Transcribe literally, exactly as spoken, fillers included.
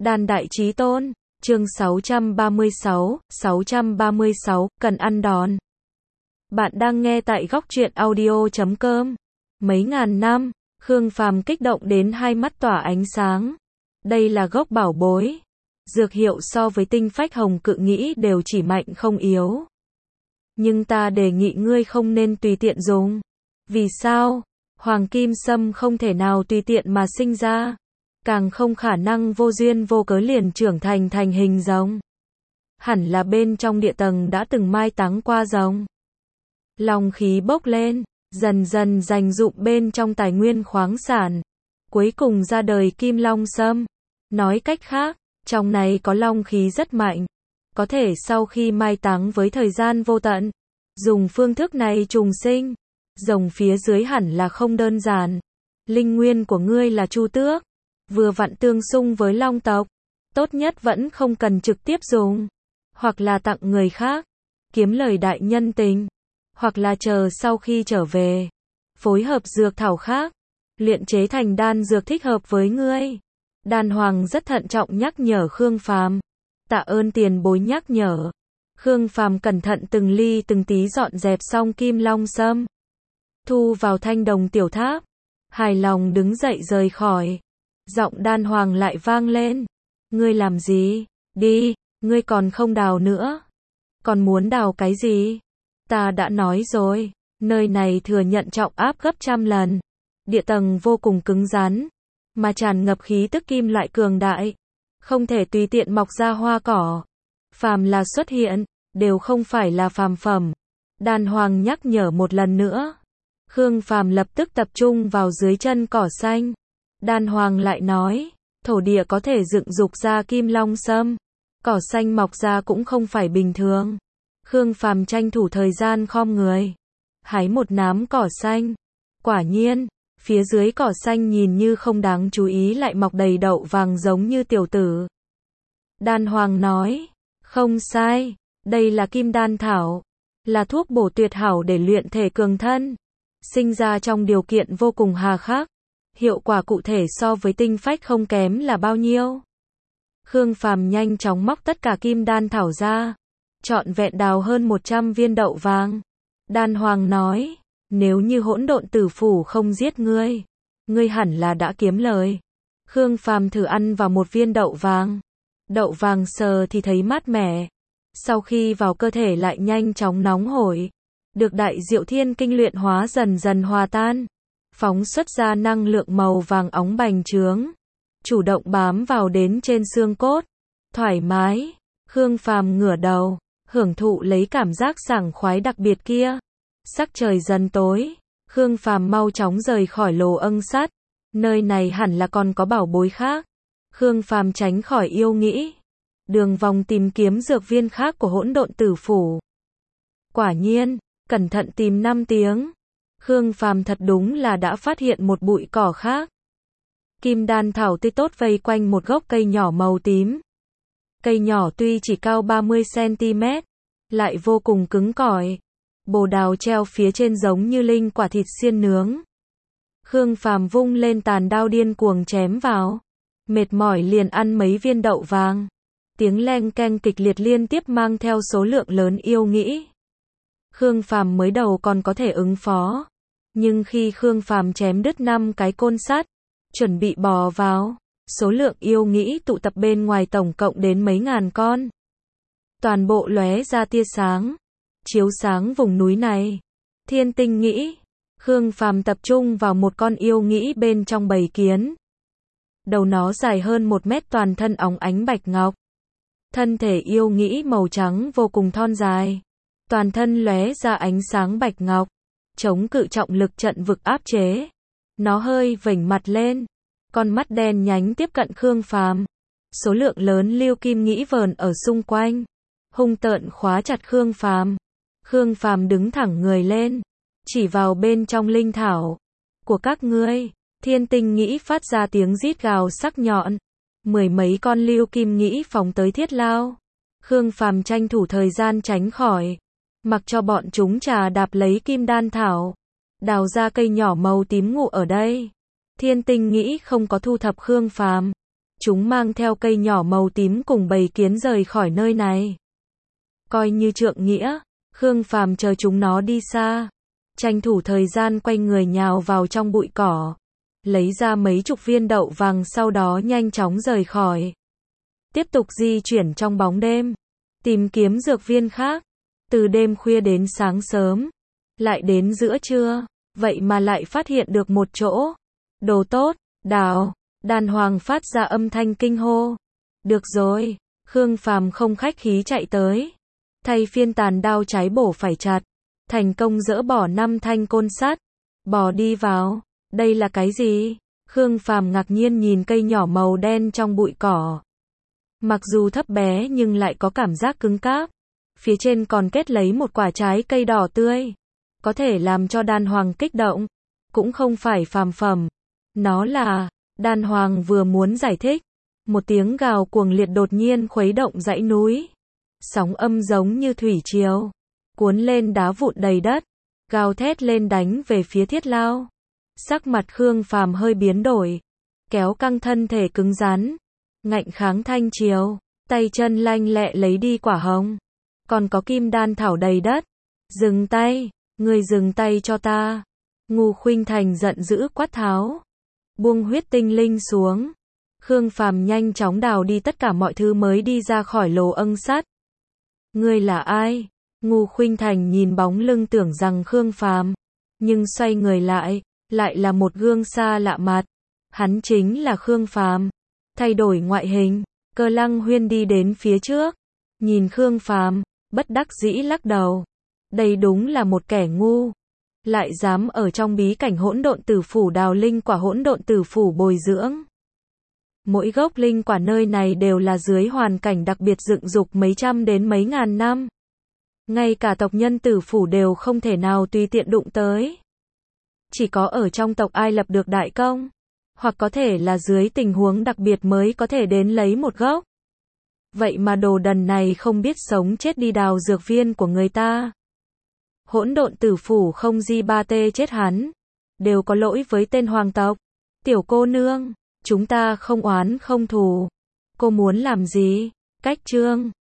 Đan Đại Chí Tôn, chương sáu trăm ba mươi sáu, sáu trăm ba mươi sáu, cần ăn đòn. Bạn đang nghe tại góc truyện audio chấm com. Mấy ngàn năm, Khương Phàm kích động đến hai mắt tỏa ánh sáng. Đây là gốc bảo bối. Dược hiệu so với tinh phách hồng cự nghĩ đều chỉ mạnh không yếu. Nhưng ta đề nghị ngươi không nên tùy tiện dùng. Vì sao? Hoàng kim sâm không thể nào tùy tiện mà sinh ra. Càng không khả năng vô duyên vô cớ liền trưởng thành thành hình rồng. Hẳn là bên trong địa tầng đã từng mai táng qua rồng. Long khí bốc lên, dần dần dành dụm bên trong tài nguyên khoáng sản. Cuối cùng ra đời kim long sâm. Nói cách khác, trong này có long khí rất mạnh. Có thể sau khi mai táng với thời gian vô tận, dùng phương thức này trùng sinh. Rồng phía dưới hẳn là không đơn giản. Linh nguyên của ngươi là Chu Tước, vừa vặn tương xung với long tộc. Tốt nhất vẫn không cần trực tiếp dùng, hoặc là tặng người khác, kiếm lời đại nhân tình, hoặc là chờ sau khi trở về, phối hợp dược thảo khác, luyện chế thành đan dược thích hợp với ngươi. Đan Hoàng rất thận trọng nhắc nhở Khương Phàm. Tạ ơn tiền bối nhắc nhở. Khương Phàm cẩn thận từng ly từng tí dọn dẹp xong kim long sâm, thu vào thanh đồng tiểu tháp, hài lòng đứng dậy rời khỏi. Giọng Đan Hoàng lại vang lên. Ngươi làm gì? Đi, ngươi còn không đào nữa. Còn muốn đào cái gì? Ta đã nói rồi, nơi này thừa nhận trọng áp gấp trăm lần. Địa tầng vô cùng cứng rắn, mà tràn ngập khí tức kim loại cường đại. Không thể tùy tiện mọc ra hoa cỏ. Phàm là xuất hiện, đều không phải là phàm phẩm. Đan Hoàng nhắc nhở một lần nữa. Khương Phàm lập tức tập trung vào dưới chân cỏ xanh. Đan Hoàng lại nói, thổ địa có thể dựng dục ra kim long sâm, cỏ xanh mọc ra cũng không phải bình thường. Khương Phàm tranh thủ thời gian khom người, hái một nắm cỏ xanh. Quả nhiên, phía dưới cỏ xanh nhìn như không đáng chú ý lại mọc đầy đậu vàng giống như tiểu tử. Đan Hoàng nói, không sai, đây là kim đan thảo, là thuốc bổ tuyệt hảo để luyện thể cường thân, sinh ra trong điều kiện vô cùng hà khắc. Hiệu quả cụ thể so với tinh phách không kém là bao nhiêu? Khương Phàm nhanh chóng móc tất cả kim đan thảo ra, trọn vẹn đào hơn một trăm viên đậu vàng. Đan Hoàng nói, nếu như hỗn độn tử phủ không giết ngươi, ngươi hẳn là đã kiếm lời. Khương Phàm thử ăn vào một viên đậu vàng. Đậu vàng sờ thì thấy mát mẻ, sau khi vào cơ thể lại nhanh chóng nóng hổi. Được đại diệu thiên kinh luyện hóa dần dần hòa tan, phóng xuất ra năng lượng màu vàng óng bành trướng, chủ động bám vào đến trên xương cốt, thoải mái. Khương Phàm ngửa đầu, hưởng thụ lấy cảm giác sảng khoái đặc biệt kia. Sắc trời dần tối, Khương Phàm mau chóng rời khỏi lồ âng sắt, nơi này hẳn là còn có bảo bối khác. Khương Phàm tránh khỏi yêu nghĩ, đường vòng tìm kiếm dược viên khác của hỗn độn tử phủ. Quả nhiên, cẩn thận tìm năm tiếng, Khương Phàm thật đúng là đã phát hiện một bụi cỏ khác. Kim đan thảo tươi tốt vây quanh một gốc cây nhỏ màu tím. Cây nhỏ tuy chỉ cao ba mươi xăng ti mét, lại vô cùng cứng cỏi. Bồ đào treo phía trên giống như linh quả thịt xiên nướng. Khương Phàm vung lên tàn đao điên cuồng chém vào. Mệt mỏi liền ăn mấy viên đậu vàng. Tiếng leng keng kịch liệt liên tiếp mang theo số lượng lớn yêu nghĩ. Khương Phàm mới đầu còn có thể ứng phó, nhưng khi Khương Phàm chém đứt năm cái côn sắt, chuẩn bị bò vào, số lượng yêu nghĩ tụ tập bên ngoài tổng cộng đến mấy ngàn con. Toàn bộ lóe ra tia sáng, chiếu sáng vùng núi này. Thiên tinh nghĩ, Khương Phàm tập trung vào một con yêu nghĩ bên trong bầy kiến. Đầu nó dài hơn một mét, toàn thân óng ánh bạch ngọc. Thân thể yêu nghĩ màu trắng vô cùng thon dài. Toàn thân lóe ra ánh sáng bạch ngọc, chống cự trọng lực trận vực áp chế. Nó hơi vểnh mặt lên, con mắt đen nhánh tiếp cận Khương Phàm. Số lượng lớn lưu kim nghĩ vờn ở xung quanh, hung tợn khóa chặt Khương Phàm. Khương Phàm đứng thẳng người lên, chỉ vào bên trong linh thảo của các ngươi. Thiên tinh nghĩ phát ra tiếng rít gào sắc nhọn. Mười mấy con lưu kim nghĩ phóng tới thiết lao. Khương Phàm tranh thủ thời gian tránh khỏi, mặc cho bọn chúng trà đạp lấy kim đan thảo, đào ra cây nhỏ màu tím ngụ ở đây. Thiên tinh nghĩ không có thu thập Khương Phàm, chúng mang theo cây nhỏ màu tím cùng bầy kiến rời khỏi nơi này. Coi như trượng nghĩa, Khương Phàm chờ chúng nó đi xa, tranh thủ thời gian quay người nhào vào trong bụi cỏ, lấy ra mấy chục viên đậu vàng sau đó nhanh chóng rời khỏi. Tiếp tục di chuyển trong bóng đêm, tìm kiếm dược viên khác, từ đêm khuya đến sáng sớm, lại đến giữa trưa, vậy mà lại phát hiện được một chỗ. Đồ tốt, đào, đàn hoàng phát ra âm thanh kinh hô. Được rồi, Khương Phàm không khách khí chạy tới, thay phiên tàn đao cháy bổ phải chặt, thành công dỡ bỏ năm thanh côn sắt, bò đi vào. Đây là cái gì? Khương Phàm ngạc nhiên nhìn cây nhỏ màu đen trong bụi cỏ. Mặc dù thấp bé nhưng lại có cảm giác cứng cáp. Phía trên còn kết lấy một quả trái cây đỏ tươi, có thể làm cho đan hoàng kích động, cũng không phải phàm phẩm. Nó là, đan hoàng vừa muốn giải thích, một tiếng gào cuồng liệt đột nhiên khuấy động dãy núi. Sóng âm giống như thủy triều, cuốn lên đá vụn đầy đất, gào thét lên đánh về phía Thiết Lao. Sắc mặt Khương Phàm hơi biến đổi, kéo căng thân thể cứng rắn, ngạnh kháng thanh chiều, tay chân lanh lẹ lấy đi quả hồng, còn có kim đan thảo đầy đất. Dừng tay, ngươi dừng tay cho ta. Ngô Khuynh Thành giận dữ quát tháo, buông huyết tinh linh xuống. Khương Phàm nhanh chóng đào đi tất cả mọi thứ mới đi ra khỏi lồ âng sắt. Ngươi là ai? Ngô Khuynh Thành nhìn bóng lưng tưởng rằng Khương Phàm, nhưng xoay người lại, lại là một gương xa lạ mặt. Hắn chính là Khương Phàm. Thay đổi ngoại hình, Cơ Lăng Huyên đi đến phía trước, nhìn Khương Phàm, bất đắc dĩ lắc đầu. Đây đúng là một kẻ ngu, lại dám ở trong bí cảnh hỗn độn tử phủ đào linh quả hỗn độn tử phủ bồi dưỡng. Mỗi gốc linh quả nơi này đều là dưới hoàn cảnh đặc biệt dựng dục mấy trăm đến mấy ngàn năm. Ngay cả tộc nhân tử phủ đều không thể nào tùy tiện đụng tới. Chỉ có ở trong tộc ai lập được đại công, hoặc có thể là dưới tình huống đặc biệt mới có thể đến lấy một gốc. Vậy mà đồ đần này không biết sống chết đi đào dược viên của người ta. Hỗn độn tử phủ không di ba tê chết hắn, đều có lỗi với tên hoàng tộc. Tiểu cô nương, chúng ta không oán không thù. Cô muốn làm gì? Cách chương